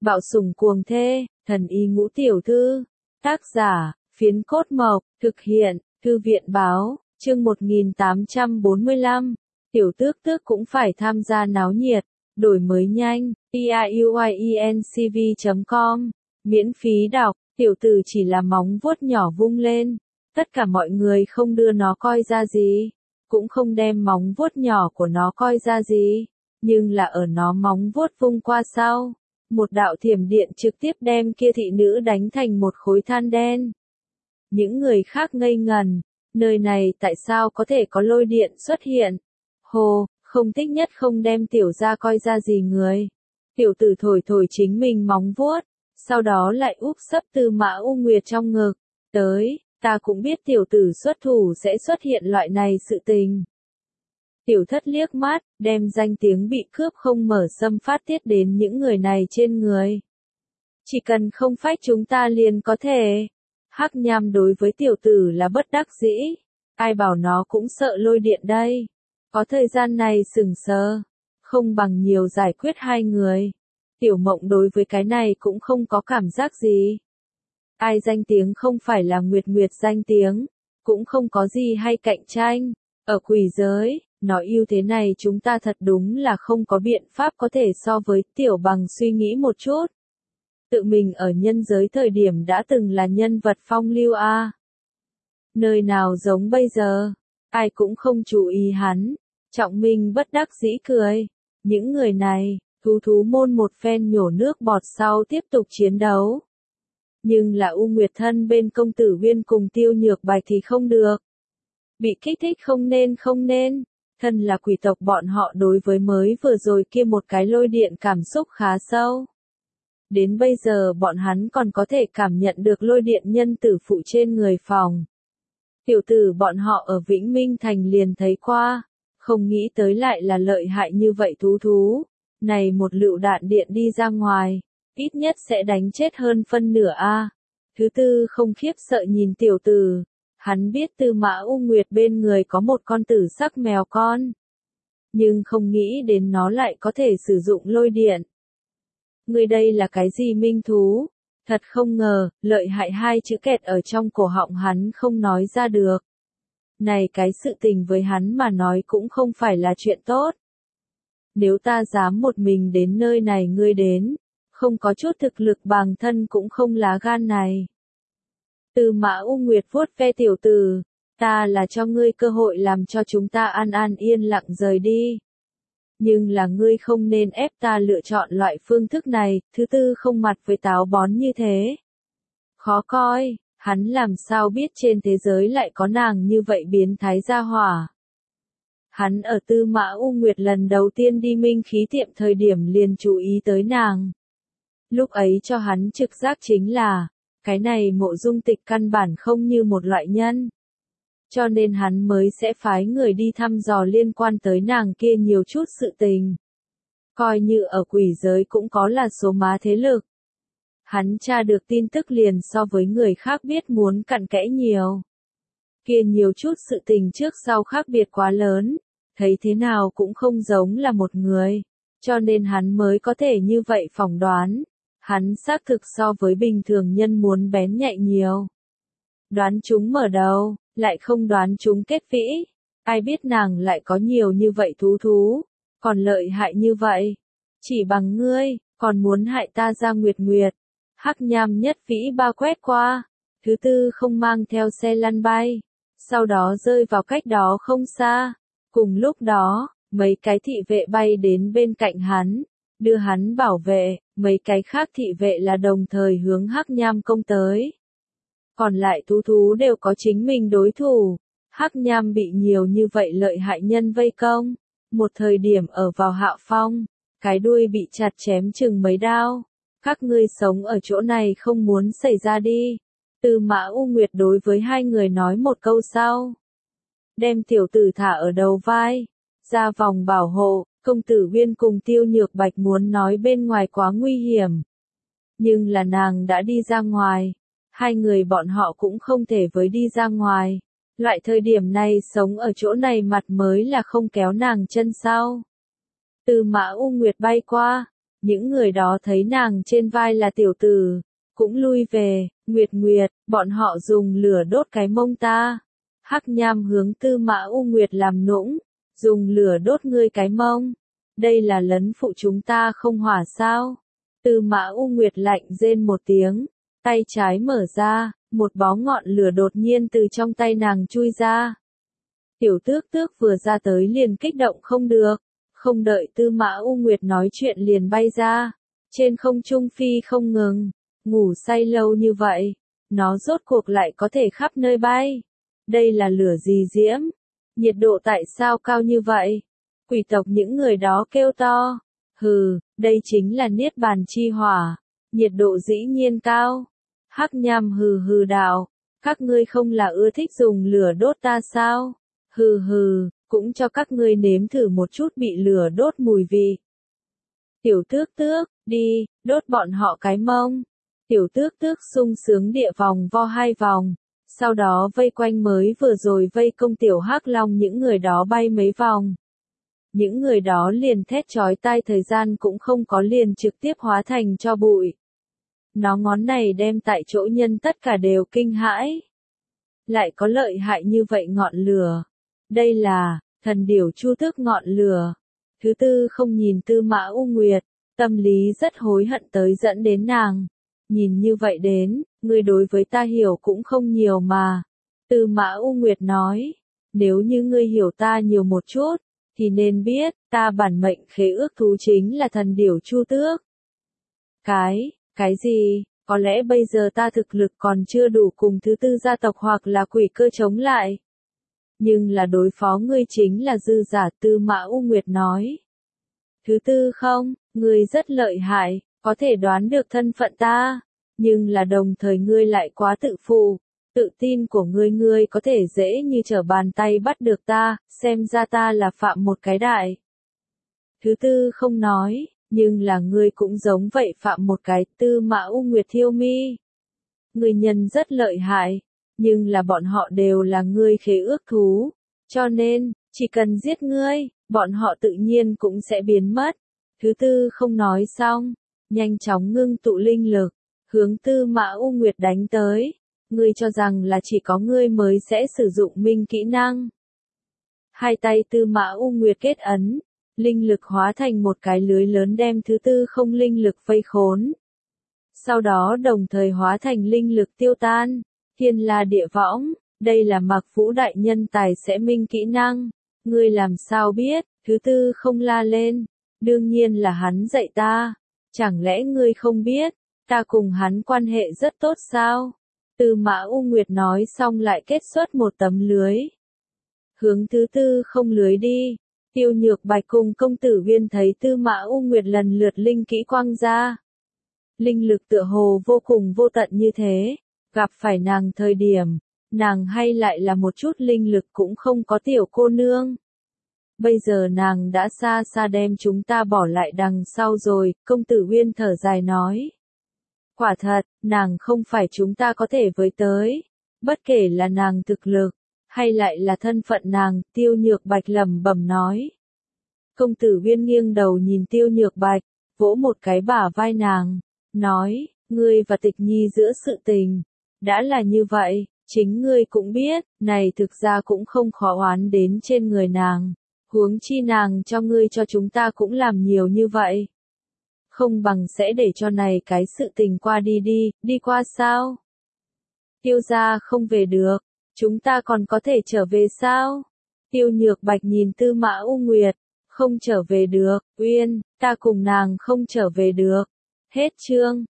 Bạo sủng cuồng thê, thần y ngũ tiểu thư. Tác giả, Phiến Cốt Mộc, thực hiện, Thư viện Báo, chương 1845. Tiểu tước tước cũng phải tham gia náo nhiệt, đổi mới nhanh, tiuyiencv.com, miễn phí đọc, tiểu tử chỉ là móng vuốt nhỏ vung lên. Tất cả mọi người không đưa nó coi ra gì, cũng không đem móng vuốt nhỏ của nó coi ra gì, nhưng là ở nó móng vuốt vung qua sau, một đạo thiểm điện trực tiếp đem kia thị nữ đánh thành một khối than đen. Những người khác ngây ngần, nơi này tại sao có thể có lôi điện xuất hiện? Hồ, không thích nhất không đem tiểu ra coi ra gì người. Tiểu tử thổi thổi chính mình móng vuốt, sau đó lại úp sấp Tư Mã U Nguyệt trong ngực. Tới, ta cũng biết tiểu tử xuất thủ sẽ xuất hiện loại này sự tình. Tiểu thất liếc mắt, đem danh tiếng bị cướp không mở xâm phát tiết đến những người này trên người. Chỉ cần không phách chúng ta liền có thể. Hắc Nham đối với tiểu tử là bất đắc dĩ. Ai bảo nó cũng sợ lôi điện đây. Có thời gian này sừng sờ, không bằng nhiều giải quyết hai người. Tiểu Mộng đối với cái này cũng không có cảm giác gì. Ai danh tiếng không phải là Nguyệt Nguyệt danh tiếng, cũng không có gì hay cạnh tranh. Ở quỷ giới, nói ưu thế này chúng ta thật đúng là không có biện pháp có thể so với. Tiểu Bằng suy nghĩ một chút. Tự mình ở nhân giới thời điểm đã từng là nhân vật phong lưu a. Nơi nào giống bây giờ, ai cũng không chú ý hắn. Trọng Minh bất đắc dĩ cười. Những người này, thú môn một phen nhổ nước bọt sau tiếp tục chiến đấu. Nhưng là U Nguyệt thân bên công tử Uyên cùng Tiêu Nhược Bạch thì không được. Bị kích thích không nên. Thân là quỷ tộc bọn họ đối với mới vừa rồi kia một cái lôi điện cảm xúc khá sâu. Đến bây giờ bọn hắn còn có thể cảm nhận được lôi điện nhân tử phụ trên người phòng. Tiểu tử bọn họ ở Vĩnh Minh Thành liền thấy qua, không nghĩ tới lại là lợi hại như vậy thú. Này một lựu đạn điện đi ra ngoài, ít nhất sẽ đánh chết hơn phân nửa a. Thứ tư không khiếp sợ nhìn tiểu tử, hắn biết Tư Mã U Nguyệt bên người có một con tử sắc mèo con. Nhưng không nghĩ đến nó lại có thể sử dụng lôi điện. Người đây là cái gì minh thú? Thật không ngờ, lợi hại hai chữ kẹt ở trong cổ họng hắn không nói ra được. Này cái sự tình với hắn mà nói cũng không phải là chuyện tốt. Nếu ta dám một mình đến nơi này ngươi đến, không có chút thực lực bằng thân cũng không lá gan này. Tư Mã U Nguyệt vuốt ve tiểu tử, ta là cho ngươi cơ hội làm cho chúng ta an yên lặng rời đi. Nhưng là ngươi không nên ép ta lựa chọn loại phương thức này. Thứ tư không mặt với táo bón như thế. Khó coi, hắn làm sao biết trên thế giới lại có nàng như vậy biến thái gia hỏa. Hắn ở Tư Mã U Nguyệt lần đầu tiên đi Minh Khí tiệm thời điểm liền chú ý tới nàng. Lúc ấy cho hắn trực giác chính là, cái này Mộ Dung Tịch căn bản không như một loại nhân. Cho nên hắn mới sẽ phái người đi thăm dò liên quan tới nàng kia nhiều chút sự tình. Coi như ở quỷ giới cũng có là số má thế lực. Hắn tra được tin tức liền so với người khác biết muốn cặn kẽ nhiều. Kia nhiều chút sự tình trước sau khác biệt quá lớn, thấy thế nào cũng không giống là một người, cho nên hắn mới có thể như vậy phỏng đoán. Hắn xác thực so với bình thường nhân muốn bén nhạy nhiều. Đoán chúng mở đầu, lại không đoán chúng kết vĩ. Ai biết nàng lại có nhiều như vậy thú, còn lợi hại như vậy. Chỉ bằng ngươi, còn muốn hại ta ra Nguyệt Nguyệt. Hắc Nham nhất vĩ ba quét qua, thứ tư không mang theo xe lăn bay, sau đó rơi vào cách đó không xa. Cùng lúc đó, mấy cái thị vệ bay đến bên cạnh hắn, đưa hắn bảo vệ, mấy cái khác thị vệ là đồng thời hướng Hắc Nham công tới. Còn lại thú đều có chính mình đối thủ. Hắc Nham bị nhiều như vậy lợi hại nhân vây công. Một thời điểm ở vào hạ phong, cái đuôi bị chặt chém chừng mấy đao. Các ngươi sống ở chỗ này không muốn xảy ra đi. Tư Mã U Nguyệt đối với hai người nói một câu sau. Đem tiểu tử thả ở đầu vai, ra vòng bảo hộ. Công tử Uyên cùng Tiêu Nhược Bạch muốn nói bên ngoài quá nguy hiểm. Nhưng là nàng đã đi ra ngoài. Hai người bọn họ cũng không thể với đi ra ngoài. Loại thời điểm này sống ở chỗ này mặt mới là không kéo nàng chân sau. Tư Mã U Nguyệt bay qua, Những người đó thấy nàng trên vai là tiểu tử, cũng lui về. Nguyệt Nguyệt, bọn họ dùng lửa đốt cái mông ta. Hắc Nham hướng Tư Mã U Nguyệt làm nũng, dùng lửa đốt ngươi cái mông. Đây là lấn phụ chúng ta không hỏa sao? Tư Mã U Nguyệt lạnh rên một tiếng, tay trái mở ra, một bó ngọn lửa đột nhiên từ trong tay nàng chui ra. Tiểu Tước Tước vừa ra tới liền kích động không được, không đợi Tư Mã U Nguyệt nói chuyện liền bay ra, trên không trung phi không ngừng, ngủ say lâu như vậy, nó rốt cuộc lại có thể khắp nơi bay. Đây là lửa gì diễm? Nhiệt độ tại sao cao như vậy? Quỷ tộc những người đó kêu to. Hừ, đây chính là niết bàn chi hỏa, nhiệt độ dĩ nhiên cao. Hắc Nham hừ hừ đạo, các ngươi không là ưa thích dùng lửa đốt ta sao? Hừ hừ, cũng cho các ngươi nếm thử một chút bị lửa đốt mùi vị. Tiểu Tước Tước, đi, đốt bọn họ cái mông. Tiểu Tước Tước sung sướng địa vòng vo 2 vòng, sau đó vây quanh mới vừa rồi vây công tiểu Hắc Long những người đó bay mấy vòng. Những người đó liền thét chói tai thời gian cũng không có liền trực tiếp hóa thành tro bụi. Nó ngón này đem tại chỗ nhân tất cả đều kinh hãi. Lại có lợi hại như vậy ngọn lửa. Đây là, thần điểu chu tước ngọn lửa. Thứ tư không nhìn Tư Mã U Nguyệt, tâm lý rất hối hận tới dẫn đến nàng. Nhìn như vậy đến, ngươi đối với ta hiểu cũng không nhiều mà. Tư Mã U Nguyệt nói, nếu như ngươi hiểu ta nhiều một chút, thì nên biết, ta bản mệnh khế ước thú chính là thần điểu chu tước. Cái gì, có lẽ bây giờ ta thực lực còn chưa đủ cùng thứ tư gia tộc hoặc là quỷ cơ chống lại. Nhưng là đối phó ngươi chính là dư giả. Tư Mã U Nguyệt nói. Thứ tư không, ngươi rất lợi hại, có thể đoán được thân phận ta, nhưng là đồng thời ngươi lại quá tự phụ. Tự tin của ngươi có thể dễ như trở bàn tay bắt được ta, xem ra ta là phạm một cái đại. Thứ tư không nói, nhưng là ngươi cũng giống vậy phạm một cái. Tư Mã U Nguyệt thiêu mi. Ngươi nhân rất lợi hại, nhưng là bọn họ đều là ngươi khế ước thú, cho nên, chỉ cần giết ngươi, bọn họ tự nhiên cũng sẽ biến mất. Thứ tư không nói xong, nhanh chóng ngưng tụ linh lực, hướng Tư Mã U Nguyệt đánh tới. Ngươi cho rằng là chỉ có ngươi mới sẽ sử dụng minh kỹ năng. Hai tay Tư Mã U Nguyệt kết ấn, linh lực hóa thành một cái lưới lớn đem thứ tư không linh lực vây khốn. Sau đó đồng thời hóa thành linh lực tiêu tan. Thiên La Địa Võng, đây là Mạc Vũ đại nhân tài sẽ minh kỹ năng. Ngươi làm sao biết? Thứ tư không la lên. Đương nhiên là hắn dạy ta. Chẳng lẽ ngươi không biết? Ta cùng hắn quan hệ rất tốt sao? Tư Mã U Nguyệt nói xong lại kết xuất một tấm lưới. Hướng thứ tư không lưới đi. Tiêu Nhược Bạch cùng công tử Viên thấy Tư Mã U Nguyệt lần lượt linh kỹ quang ra. Linh lực tựa hồ vô cùng vô tận như thế. Gặp phải nàng thời điểm, nàng hay lại là một chút linh lực cũng không có. Tiểu cô nương. Bây giờ nàng đã xa xa đem chúng ta bỏ lại đằng sau rồi, công tử Uyên thở dài nói. Quả thật, nàng không phải chúng ta có thể với tới. Bất kể là nàng thực lực, hay lại là thân phận nàng. Tiêu Nhược Bạch lẩm bẩm nói. Công tử Uyên nghiêng đầu nhìn Tiêu Nhược Bạch, vỗ một cái bả vai nàng, nói, ngươi và Tịch Nhi giữa sự tình. Đã là như vậy, chính ngươi cũng biết, này thực ra cũng không khó oán đến trên người nàng. Huống chi nàng cho ngươi cho chúng ta cũng làm nhiều như vậy. Không bằng sẽ để cho này cái sự tình qua đi qua sao? Tiêu gia không về được, chúng ta còn có thể trở về sao? Tiêu Nhược Bạch nhìn Tư Mã U Nguyệt, không trở về được. Uyên, ta cùng nàng không trở về được. Hết chương.